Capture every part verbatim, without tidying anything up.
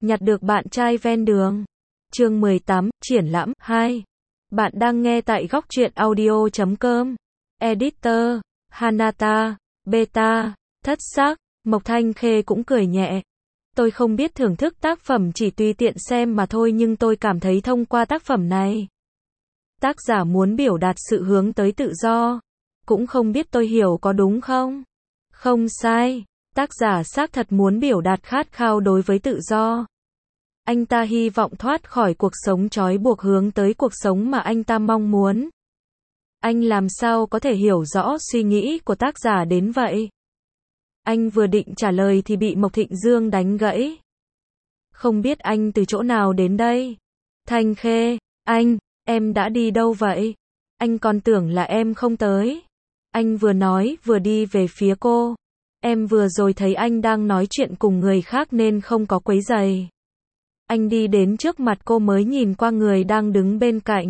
Nhặt được bạn trai ven đường. Chương mười tám, triển lãm hai. Bạn đang nghe tại góc truyện audio chấm com. Editor, Hanata, Beta, thất xác, Mộc Thanh Khê cũng cười nhẹ. Tôi không biết thưởng thức tác phẩm, chỉ tùy tiện xem mà thôi, nhưng tôi cảm thấy thông qua tác phẩm này, tác giả muốn biểu đạt sự hướng tới tự do. Cũng không biết tôi hiểu có đúng không? Không sai, tác giả xác thật muốn biểu đạt khát khao đối với tự do. Anh ta hy vọng thoát khỏi cuộc sống trói buộc, hướng tới cuộc sống mà anh ta mong muốn. Anh làm sao có thể hiểu rõ suy nghĩ của tác giả đến vậy? Anh vừa định trả lời thì bị Mộc Thịnh Dương đánh gãy. Không biết anh từ chỗ nào đến đây? Thanh Khê, anh, em đã đi đâu vậy? Anh còn tưởng là em không tới. Anh vừa nói vừa đi về phía cô. Em vừa rồi thấy anh đang nói chuyện cùng người khác nên không có quấy rầy. Anh đi đến trước mặt cô mới nhìn qua người đang đứng bên cạnh.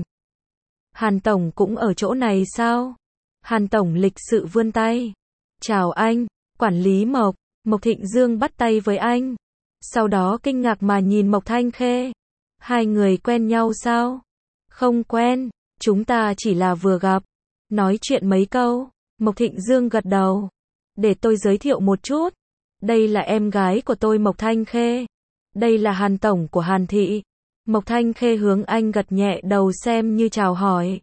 Hàn Tổng cũng ở chỗ này sao? Hàn Tổng lịch sự vươn tay. Chào anh, quản lý Mộc. Mộc Thịnh Dương bắt tay với anh. Sau đó kinh ngạc mà nhìn Mộc Thanh Khê. Hai người quen nhau sao? Không quen, chúng ta chỉ là vừa gặp. Nói chuyện mấy câu. Mộc Thịnh Dương gật đầu. Để tôi giới thiệu một chút. Đây là em gái của tôi, Mộc Thanh Khê. Đây là Hàn Tổng của Hàn Thị. Mộc Thanh Khê hướng anh gật nhẹ đầu xem như chào hỏi.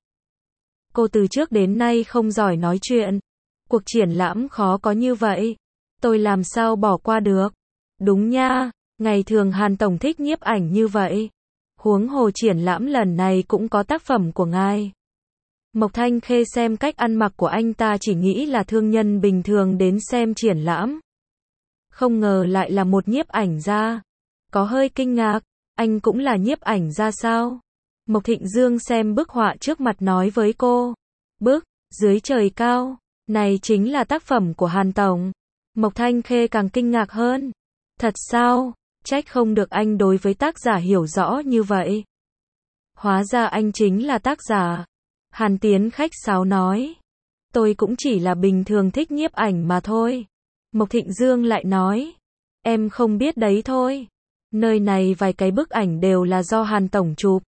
Cô từ trước đến nay không giỏi nói chuyện. Cuộc triển lãm khó có như vậy. Tôi làm sao bỏ qua được. Đúng nha, ngày thường Hàn Tổng thích nhiếp ảnh như vậy. Huống hồ triển lãm lần này cũng có tác phẩm của ngài. Mộc Thanh Khê xem cách ăn mặc của anh ta chỉ nghĩ là thương nhân bình thường đến xem triển lãm. Không ngờ lại là một nhiếp ảnh gia. Có hơi kinh ngạc, anh cũng là nhiếp ảnh gia sao? Mộc Thịnh Dương xem bức họa trước mặt nói với cô. Bức, dưới trời cao, này chính là tác phẩm của Hàn Tổng. Mộc Thanh Khê càng kinh ngạc hơn. Thật sao? Trách không được anh đối với tác giả hiểu rõ như vậy. Hóa ra anh chính là tác giả. Hàn Tiến khách sáo nói. Tôi cũng chỉ là bình thường thích nhiếp ảnh mà thôi. Mộc Thịnh Dương lại nói. Em không biết đấy thôi. Nơi này vài cái bức ảnh đều là do Hàn Tổng chụp.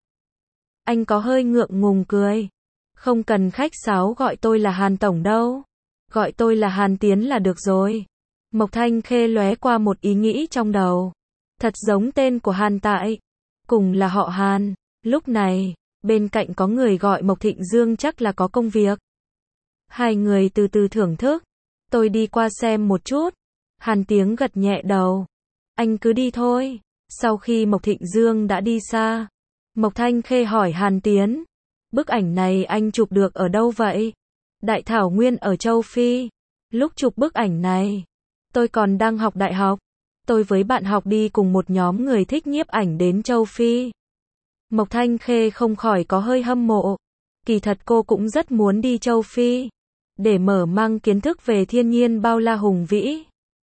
Anh có hơi ngượng ngùng cười. Không cần khách sáo gọi tôi là Hàn Tổng đâu. Gọi tôi là Hàn Tiến là được rồi. Mộc Thanh Khê lóe qua một ý nghĩ trong đầu. Thật giống tên của Hàn Tại. Cùng là họ Hàn. Lúc này, bên cạnh có người gọi Mộc Thịnh Dương, chắc là có công việc. Hai người từ từ thưởng thức. Tôi đi qua xem một chút. Hàn Tiến gật nhẹ đầu. Anh cứ đi thôi. Sau khi Mộc Thịnh Dương đã đi xa, Mộc Thanh Khê hỏi Hàn Tiến. Bức ảnh này anh chụp được ở đâu vậy? Đại thảo nguyên ở châu Phi. Lúc chụp bức ảnh này, tôi còn đang học đại học. Tôi với bạn học đi cùng một nhóm người thích nhiếp ảnh đến châu Phi. Mộc Thanh Khê không khỏi có hơi hâm mộ. Kỳ thật cô cũng rất muốn đi châu Phi, để mở mang kiến thức về thiên nhiên bao la hùng vĩ.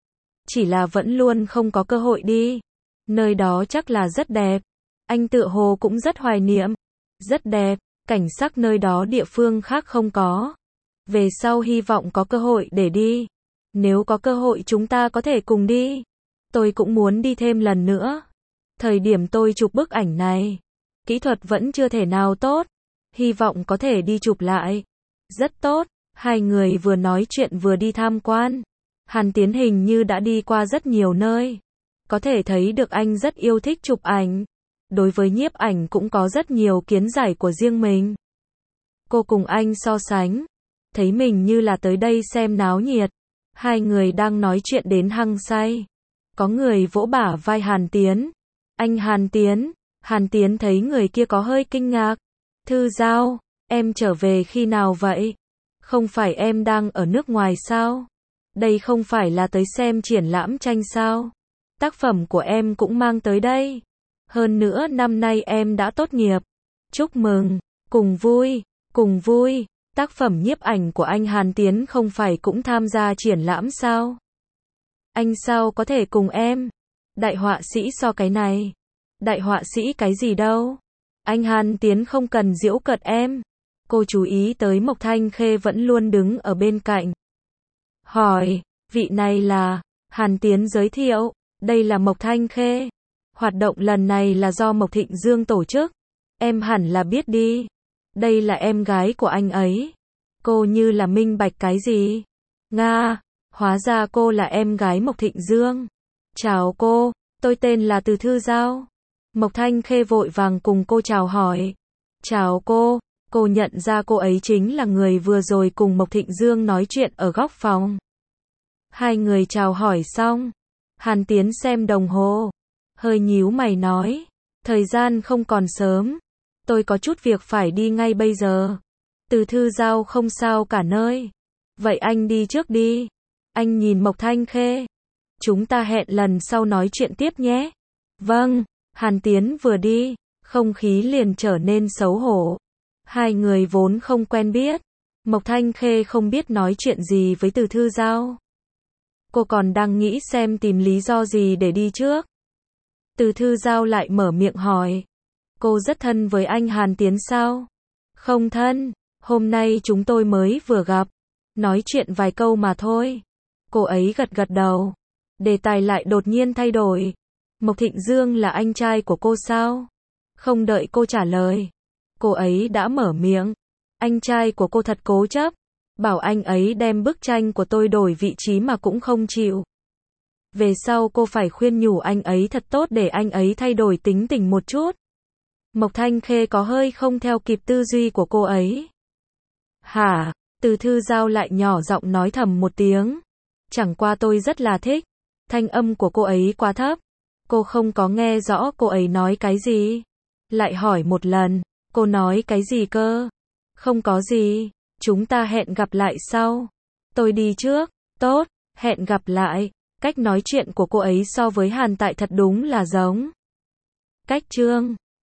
Chỉ là vẫn luôn không có cơ hội đi. Nơi đó chắc là rất đẹp. Anh tựa hồ cũng rất hoài niệm. Rất đẹp, cảnh sắc nơi đó địa phương khác không có. Về sau hy vọng có cơ hội để đi. Nếu có cơ hội chúng ta có thể cùng đi. Tôi cũng muốn đi thêm lần nữa. Thời điểm tôi chụp bức ảnh này, kỹ thuật vẫn chưa thể nào tốt. Hy vọng có thể đi chụp lại. Rất tốt. Hai người vừa nói chuyện vừa đi tham quan. Hàn Tiến hình như đã đi qua rất nhiều nơi. Có thể thấy được anh rất yêu thích chụp ảnh. Đối với nhiếp ảnh cũng có rất nhiều kiến giải của riêng mình. Cô cùng anh so sánh. Thấy mình như là tới đây xem náo nhiệt. Hai người đang nói chuyện đến hăng say. Có người vỗ bả vai Hàn Tiến. Anh Hàn Tiến. Hàn Tiến thấy người kia có hơi kinh ngạc. Thư Giao, em trở về khi nào vậy? Không phải em đang ở nước ngoài sao? Đây không phải là tới xem triển lãm tranh sao? Tác phẩm của em cũng mang tới đây. Hơn nữa năm nay em đã tốt nghiệp. Chúc mừng, cùng vui, cùng vui. Tác phẩm nhiếp ảnh của anh Hàn Tiến không phải cũng tham gia triển lãm sao? Anh sao có thể cùng em? Đại họa sĩ so cái này. Đại họa sĩ cái gì đâu? Anh Hàn Tiến không cần giễu cợt em. Cô chú ý tới Mộc Thanh Khê vẫn luôn đứng ở bên cạnh. Hỏi, vị này là... Hàn Tiến giới thiệu, đây là Mộc Thanh Khê. Hoạt động lần này là do Mộc Thịnh Dương tổ chức. Em hẳn là biết đi. Đây là em gái của anh ấy. Cô như là minh bạch cái gì? Nga, hóa ra cô là em gái Mộc Thịnh Dương. Chào cô, tôi tên là Từ Thư Giao. Mộc Thanh Khê vội vàng cùng cô chào hỏi. Chào cô, cô nhận ra cô ấy chính là người vừa rồi cùng Mộc Thịnh Dương nói chuyện ở góc phòng. Hai người chào hỏi xong, Hàn Tiến xem đồng hồ, hơi nhíu mày nói, thời gian không còn sớm, tôi có chút việc phải đi ngay bây giờ. Từ Thư Giao không sao cả nơi. Vậy anh đi trước đi. Anh nhìn Mộc Thanh Khê. Chúng ta hẹn lần sau nói chuyện tiếp nhé. Vâng, Hàn Tiến vừa đi, không khí liền trở nên xấu hổ. Hai người vốn không quen biết. Mộc Thanh Khê không biết nói chuyện gì với Từ Thư Giao. Cô còn đang nghĩ xem tìm lý do gì để đi trước. Từ Thư Giao lại mở miệng hỏi. Cô rất thân với anh Hàn Tiến sao? Không thân, hôm nay chúng tôi mới vừa gặp. Nói chuyện vài câu mà thôi. Cô ấy gật gật đầu. Đề tài lại đột nhiên thay đổi. Mộc Thịnh Dương là anh trai của cô sao? Không đợi cô trả lời. Cô ấy đã mở miệng. Anh trai của cô thật cố chấp. Bảo anh ấy đem bức tranh của tôi đổi vị trí mà cũng không chịu. Về sau cô phải khuyên nhủ anh ấy thật tốt để anh ấy thay đổi tính tình một chút. Mộc Thanh Khê có hơi không theo kịp tư duy của cô ấy. Hả? Từ Thư Giao lại nhỏ giọng nói thầm một tiếng. Chẳng qua tôi rất là thích. Thanh âm của cô ấy quá thấp. Cô không có nghe rõ cô ấy nói cái gì. Lại hỏi một lần. Cô nói cái gì cơ? Không có gì. Chúng ta hẹn gặp lại sau. Tôi đi trước. Tốt. Hẹn gặp lại. Cách nói chuyện của cô ấy so với Hàn Tại thật đúng là giống. Cách chương